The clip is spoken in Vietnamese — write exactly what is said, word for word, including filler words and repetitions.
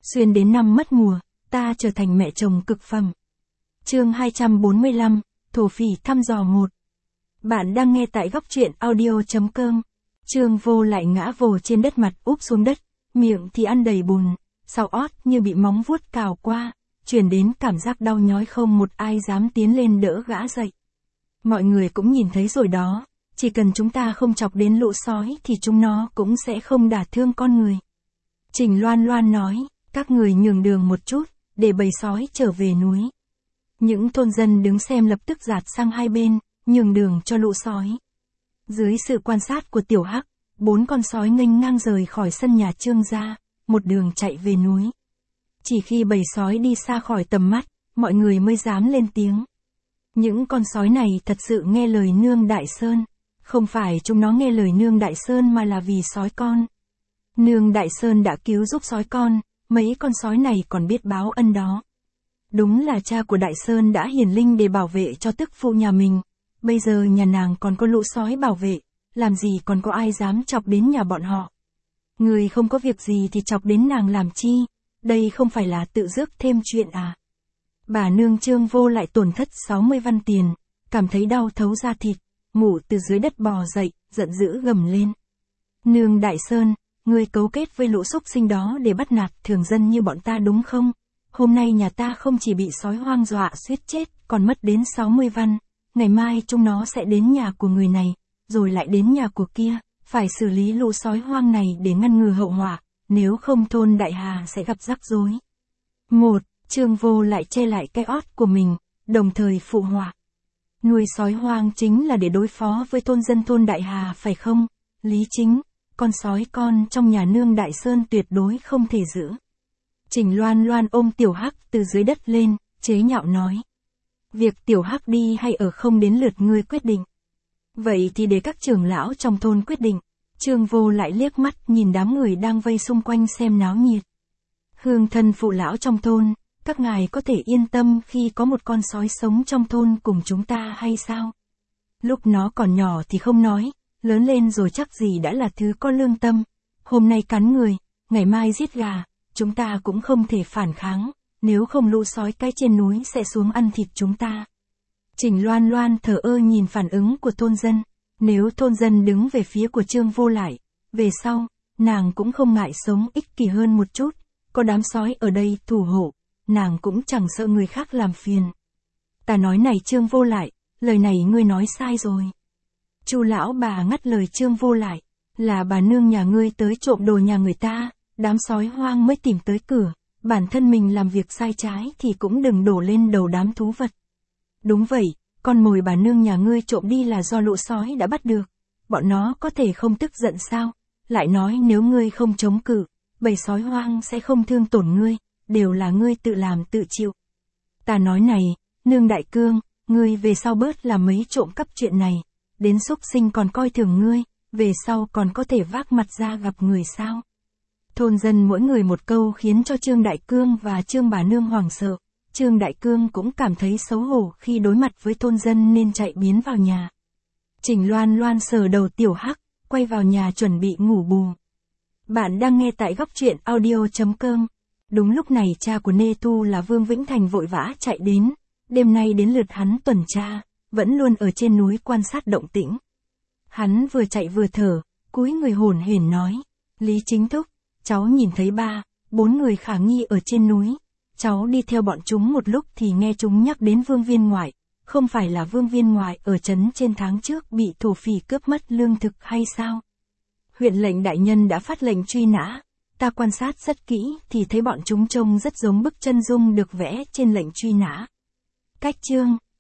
Xuyên đến năm mất mùa, ta trở thành mẹ chồng cực phẩm. Chương hai trăm bốn mươi lăm, thổ phỉ thăm dò một. Bạn đang nghe tại góc truyện audio chấm com. Trương Vô lại ngã vồ trên đất, mặt úp xuống đất, miệng thì ăn đầy bùn, sau ót như bị móng vuốt cào qua, truyền đến cảm giác đau nhói, không một ai dám tiến lên đỡ gã dậy. Mọi người cũng nhìn thấy rồi đó, chỉ cần chúng ta không chọc đến lũ sói thì chúng nó cũng sẽ không đả thương con người. Trình Loan Loan nói, các người nhường đường một chút, để bầy sói trở về núi. Những thôn dân đứng xem lập tức dạt sang hai bên, nhường đường cho lũ sói. Dưới sự quan sát của Tiểu Hắc, bốn con sói nghênh ngang rời khỏi sân nhà Trương gia, một đường chạy về núi. Chỉ khi bầy sói đi xa khỏi tầm mắt, mọi người mới dám lên tiếng. Những con sói này thật sự nghe lời Nương Đại Sơn, không phải chúng nó nghe lời Nương Đại Sơn mà là vì sói con. Nương Đại Sơn đã cứu giúp sói con, mấy con sói này còn biết báo ân đó. Đúng là cha của Đại Sơn đã hiển linh để bảo vệ cho tức phụ nhà mình, bây giờ nhà nàng còn có lũ sói bảo vệ, làm gì còn có ai dám chọc đến nhà bọn họ. Người không có việc gì thì chọc đến nàng làm chi, đây không phải là tự rước thêm chuyện à. Bà nương Trương Vô lại tổn thất sáu mươi văn tiền, cảm thấy đau thấu da thịt, ngủ từ dưới đất bò dậy, giận dữ gầm lên. Nương Đại Sơn, ngươi cấu kết với lũ súc sinh đó để bắt nạt thường dân như bọn ta đúng không? Hôm nay nhà ta không chỉ bị sói hoang dọa suýt chết, còn mất đến sáu mươi văn. Ngày mai chúng nó sẽ đến nhà của người này, rồi lại đến nhà của kia, phải xử lý lũ sói hoang này để ngăn ngừa hậu họa, nếu không thôn Đại Hà sẽ gặp rắc rối. Một, Trương Vô lại che lại cái ót của mình, đồng thời phụ họa. Nuôi sói hoang chính là để đối phó với thôn dân thôn Đại Hà phải không? Lý Chính, con sói con trong nhà Nương Đại Sơn tuyệt đối không thể giữ. Trình Loan Loan ôm Tiểu Hắc từ dưới đất lên, chế nhạo nói. Việc Tiểu Hắc đi hay ở không đến lượt ngươi quyết định. Vậy thì để các trưởng lão trong thôn quyết định. Trương Vô lại liếc mắt nhìn đám người đang vây xung quanh xem náo nhiệt. Hương thân phụ lão trong thôn, các ngài có thể yên tâm khi có một con sói sống trong thôn cùng chúng ta hay sao? Lúc nó còn nhỏ thì không nói, lớn lên rồi chắc gì đã là thứ có lương tâm. Hôm nay cắn người, ngày mai giết gà, chúng ta cũng không thể phản kháng, nếu không lũ sói cái trên núi sẽ xuống ăn thịt chúng ta. Trình Loan Loan thờ ơ nhìn phản ứng của thôn dân, nếu thôn dân đứng về phía của Trương Vô lại, về sau, nàng cũng không ngại sống ích kỷ hơn một chút, có đám sói ở đây thủ hộ, nàng cũng chẳng sợ người khác làm phiền. Ta nói này Trương Vô lại, lời này ngươi nói sai rồi. Chu lão bà ngắt lời Trương Vô lại, là bà nương nhà ngươi tới trộm đồ nhà người ta, đám sói hoang mới tìm tới cửa, bản thân mình làm việc sai trái thì cũng đừng đổ lên đầu đám thú vật. Đúng vậy, con mồi bà nương nhà ngươi trộm đi là do lũ sói đã bắt được, bọn nó có thể không tức giận sao? Lại nói nếu ngươi không chống cự, bầy sói hoang sẽ không thương tổn ngươi, đều là ngươi tự làm tự chịu. Ta nói này, Nương Đại Cương, ngươi về sau bớt làm mấy trộm cắp chuyện này, đến súc sinh còn coi thường ngươi, về sau còn có thể vác mặt ra gặp người sao? Thôn dân mỗi người một câu khiến cho Trương Đại Cương và Trương bà nương hoảng sợ. Trương Đại Cương cũng cảm thấy xấu hổ khi đối mặt với thôn dân nên chạy biến vào nhà. Trình Loan Loan sờ đầu Tiểu Hắc, quay vào nhà chuẩn bị ngủ bù. Bạn đang nghe tại góc truyện audio chấm com. Đúng lúc này cha của Nê Tu là Vương Vĩnh Thành vội vã chạy đến, đêm nay đến lượt hắn tuần tra, vẫn luôn ở trên núi quan sát động tĩnh. Hắn vừa chạy vừa thở, cúi người hổn hển nói, Lý Chính thúc, cháu nhìn thấy ba, bốn người khả nghi ở trên núi. Cháu đi theo bọn chúng một lúc thì nghe chúng nhắc đến Vương Viên Ngoại, không phải là Vương Viên Ngoại ở trấn trên tháng trước bị thổ phỉ cướp mất lương thực hay sao? Huyện lệnh đại nhân đã phát lệnh truy nã, ta quan sát rất kỹ thì thấy bọn chúng trông rất giống bức chân dung được vẽ trên lệnh truy nã. Cách chương